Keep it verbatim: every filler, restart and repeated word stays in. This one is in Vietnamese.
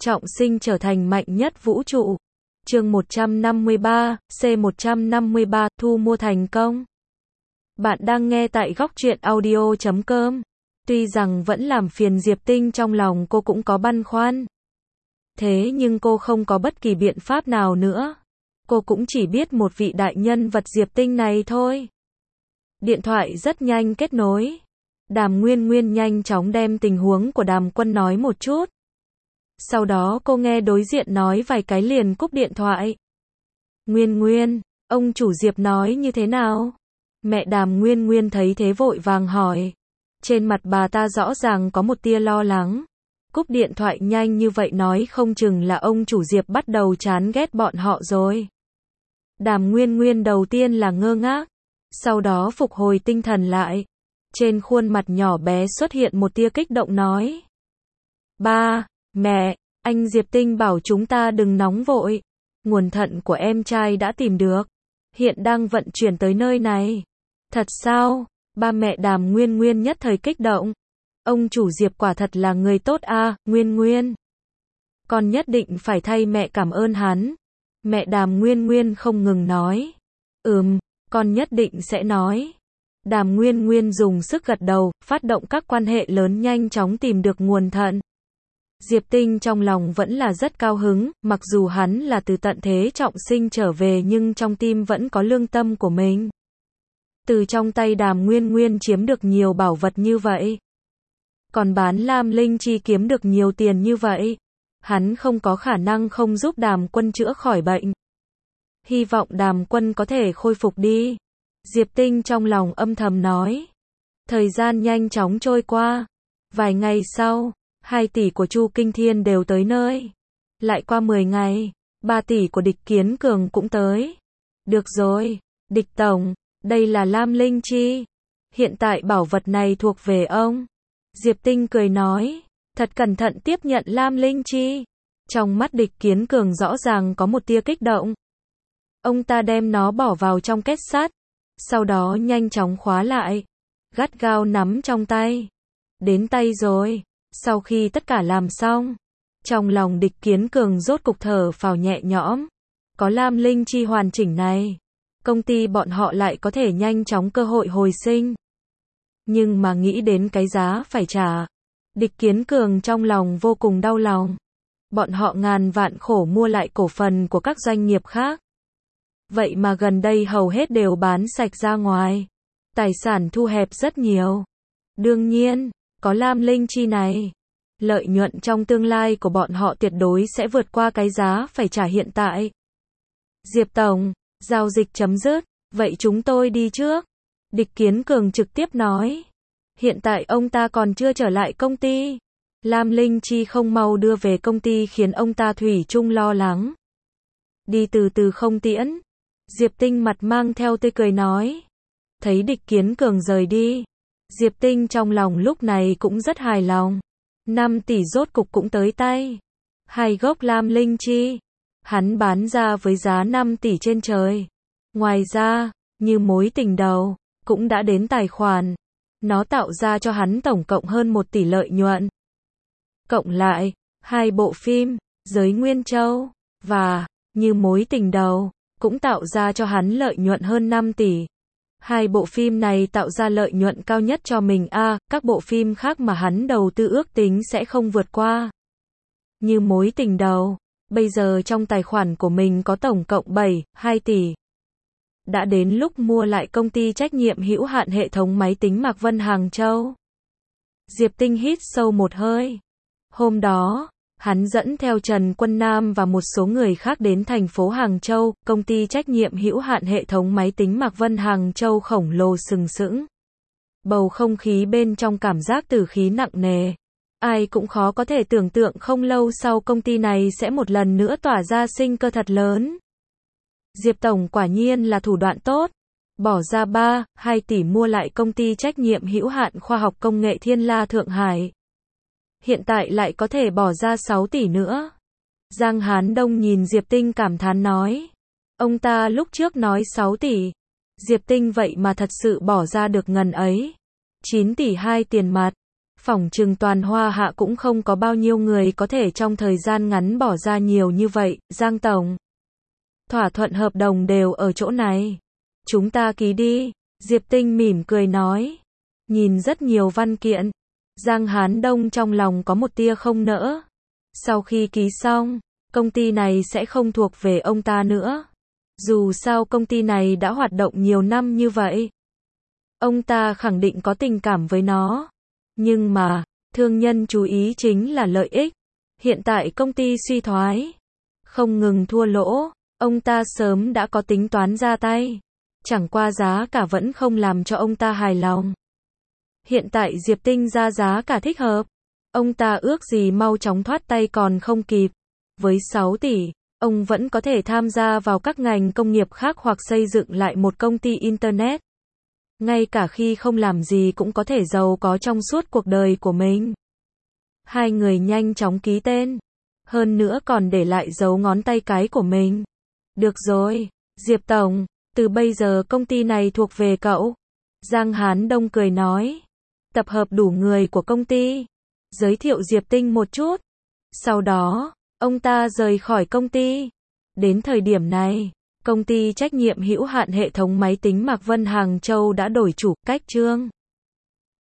trọng sinh trở thành mạnh nhất vũ trụ. Chương một trăm năm mươi ba, C một trăm năm mươi ba, thu mua thành công. Bạn đang nghe tại góc truyện audio chấm com. Tuy rằng vẫn làm phiền Diệp Tinh, trong lòng cô cũng có băn khoăn. Thế nhưng cô không có bất kỳ biện pháp nào nữa. Cô cũng chỉ biết một vị đại nhân vật Diệp Tinh này thôi. Điện thoại rất nhanh kết nối. Đàm Nguyên Nguyên nhanh chóng đem tình huống của Đàm Quân nói một chút. Sau đó cô nghe đối diện nói vài cái liền cúp điện thoại. Nguyên Nguyên, ông chủ Diệp nói như thế nào? Mẹ Đàm Nguyên Nguyên thấy thế vội vàng hỏi. Trên mặt bà ta rõ ràng có một tia lo lắng. Cúp điện thoại nhanh như vậy nói không chừng là ông chủ Diệp bắt đầu chán ghét bọn họ rồi. Đàm Nguyên Nguyên đầu tiên là ngơ ngác, sau đó phục hồi tinh thần lại. Trên khuôn mặt nhỏ bé xuất hiện một tia kích động nói. Ba, mẹ, anh Diệp Tinh bảo chúng ta đừng nóng vội. Nguồn thận của em trai đã tìm được. Hiện đang vận chuyển tới nơi này. Thật sao? Ba mẹ Đàm Nguyên Nguyên nhất thời kích động. Ông chủ Diệp quả thật là người tốt a, Nguyên Nguyên. Con nhất định phải thay mẹ cảm ơn hắn. Mẹ Đàm Nguyên Nguyên không ngừng nói. Ừm, con nhất định sẽ nói. Đàm Nguyên Nguyên dùng sức gật đầu, phát động các quan hệ lớn nhanh chóng tìm được nguồn thận. Diệp Tinh trong lòng vẫn là rất cao hứng, mặc dù hắn là từ tận thế trọng sinh trở về nhưng trong tim vẫn có lương tâm của mình. Từ trong tay Đàm Nguyên Nguyên chiếm được nhiều bảo vật như vậy. Còn bán Lam Linh Chi kiếm được nhiều tiền như vậy. Hắn không có khả năng không giúp Đàm Quân chữa khỏi bệnh. Hy vọng Đàm Quân có thể khôi phục đi. Diệp Tinh trong lòng âm thầm nói. Thời gian nhanh chóng trôi qua. Vài ngày sau, hai tỷ của Chu Kinh Thiên đều tới nơi. Lại qua mười ngày, ba tỷ của Địch Kiến Cường cũng tới. Được rồi, Địch Tổng, đây là Lam Linh Chi. Hiện tại bảo vật này thuộc về ông. Diệp Tinh cười nói, thật cẩn thận tiếp nhận Lam Linh Chi. Trong mắt Địch Kiến Cường rõ ràng có một tia kích động. Ông ta đem nó bỏ vào trong két sắt, sau đó nhanh chóng khóa lại, gắt gao nắm trong tay. Đến tay rồi. Sau khi tất cả làm xong, trong lòng Địch Kiến Cường rốt cục thở phào nhẹ nhõm. Có Lam Linh Chi hoàn chỉnh này, công ty bọn họ lại có thể nhanh chóng cơ hội hồi sinh. Nhưng mà nghĩ đến cái giá phải trả, Địch Kiến Cường trong lòng vô cùng đau lòng. Bọn họ ngàn vạn khổ mua lại cổ phần của các doanh nghiệp khác. Vậy mà gần đây hầu hết đều bán sạch ra ngoài. Tài sản thu hẹp rất nhiều. Đương nhiên, có Lam Linh Chi này, lợi nhuận trong tương lai của bọn họ tuyệt đối sẽ vượt qua cái giá phải trả hiện tại. Diệp Tổng, giao dịch chấm dứt, vậy chúng tôi đi trước. Địch Kiến Cường trực tiếp nói. Hiện tại ông ta còn chưa trở lại công ty. Lam Linh Chi không mau đưa về công ty khiến ông ta thủy chung lo lắng. Đi từ từ không tiễn. Diệp Tinh mặt mang theo tươi cười nói. Thấy Địch Kiến Cường rời đi, Diệp Tinh trong lòng lúc này cũng rất hài lòng. năm tỷ rốt cục cũng tới tay. Hai gốc Lam Linh Chi. Hắn bán ra với giá năm tỷ trên trời. Ngoài ra, như mối tình đầu, cũng đã đến tài khoản. Nó tạo ra cho hắn tổng cộng hơn một tỷ lợi nhuận. Cộng lại, hai bộ phim, Giới Nguyên Châu, và Như Mối Tình Đầu, cũng tạo ra cho hắn lợi nhuận hơn năm tỷ. Hai bộ phim này tạo ra lợi nhuận cao nhất cho mình a, à, các bộ phim khác mà hắn đầu tư ước tính sẽ không vượt qua. Như Mối Tình Đầu, bây giờ trong tài khoản của mình có tổng cộng bảy, hai tỷ. Đã đến lúc mua lại công ty trách nhiệm hữu hạn hệ thống máy tính Mạc Vân Hàng Châu. Diệp Tinh hít sâu một hơi. Hôm đó, hắn dẫn theo Trần Quân Nam và một số người khác đến thành phố Hàng Châu, công ty trách nhiệm hữu hạn hệ thống máy tính Mạc Vân Hàng Châu khổng lồ sừng sững. Bầu không khí bên trong cảm giác tử khí nặng nề. Ai cũng khó có thể tưởng tượng không lâu sau công ty này sẽ một lần nữa tỏa ra sinh cơ thật lớn. Diệp Tổng quả nhiên là thủ đoạn tốt. Bỏ ra ba, hai tỷ mua lại công ty trách nhiệm hữu hạn khoa học công nghệ Thiên La Thượng Hải. Hiện tại lại có thể bỏ ra sáu tỷ nữa. Giang Hán Đông nhìn Diệp Tinh cảm thán nói. Ông ta lúc trước nói sáu tỷ. Diệp Tinh vậy mà thật sự bỏ ra được ngần ấy. chín tỷ hai tiền mặt. Phỏng chừng toàn Hoa Hạ cũng không có bao nhiêu người có thể trong thời gian ngắn bỏ ra nhiều như vậy, Giang Tổng. Thỏa thuận hợp đồng đều ở chỗ này. Chúng ta ký đi, Diệp Tinh mỉm cười nói. Nhìn rất nhiều văn kiện, Giang Hán Đông trong lòng có một tia không nỡ. Sau khi ký xong, công ty này sẽ không thuộc về ông ta nữa. Dù sao công ty này đã hoạt động nhiều năm như vậy. Ông ta khẳng định có tình cảm với nó. Nhưng mà, thương nhân chú ý chính là lợi ích. Hiện tại công ty suy thoái, không ngừng thua lỗ, ông ta sớm đã có tính toán ra tay. Chẳng qua giá cả vẫn không làm cho ông ta hài lòng. Hiện tại Diệp Tinh ra giá cả thích hợp. Ông ta ước gì mau chóng thoát tay còn không kịp. Với sáu tỷ, ông vẫn có thể tham gia vào các ngành công nghiệp khác hoặc xây dựng lại một công ty Internet. Ngay cả khi không làm gì cũng có thể giàu có trong suốt cuộc đời của mình. Hai người nhanh chóng ký tên. Hơn nữa còn để lại dấu ngón tay cái của mình. Được rồi, Diệp Tổng, từ bây giờ công ty này thuộc về cậu. Giang Hán Đông cười nói. Tập hợp đủ người của công ty. Giới thiệu Diệp Tinh một chút. Sau đó, ông ta rời khỏi công ty. Đến thời điểm này, công ty trách nhiệm hữu hạn hệ thống máy tính Mạc Vân Hàng Châu đã đổi chủ, cách Trương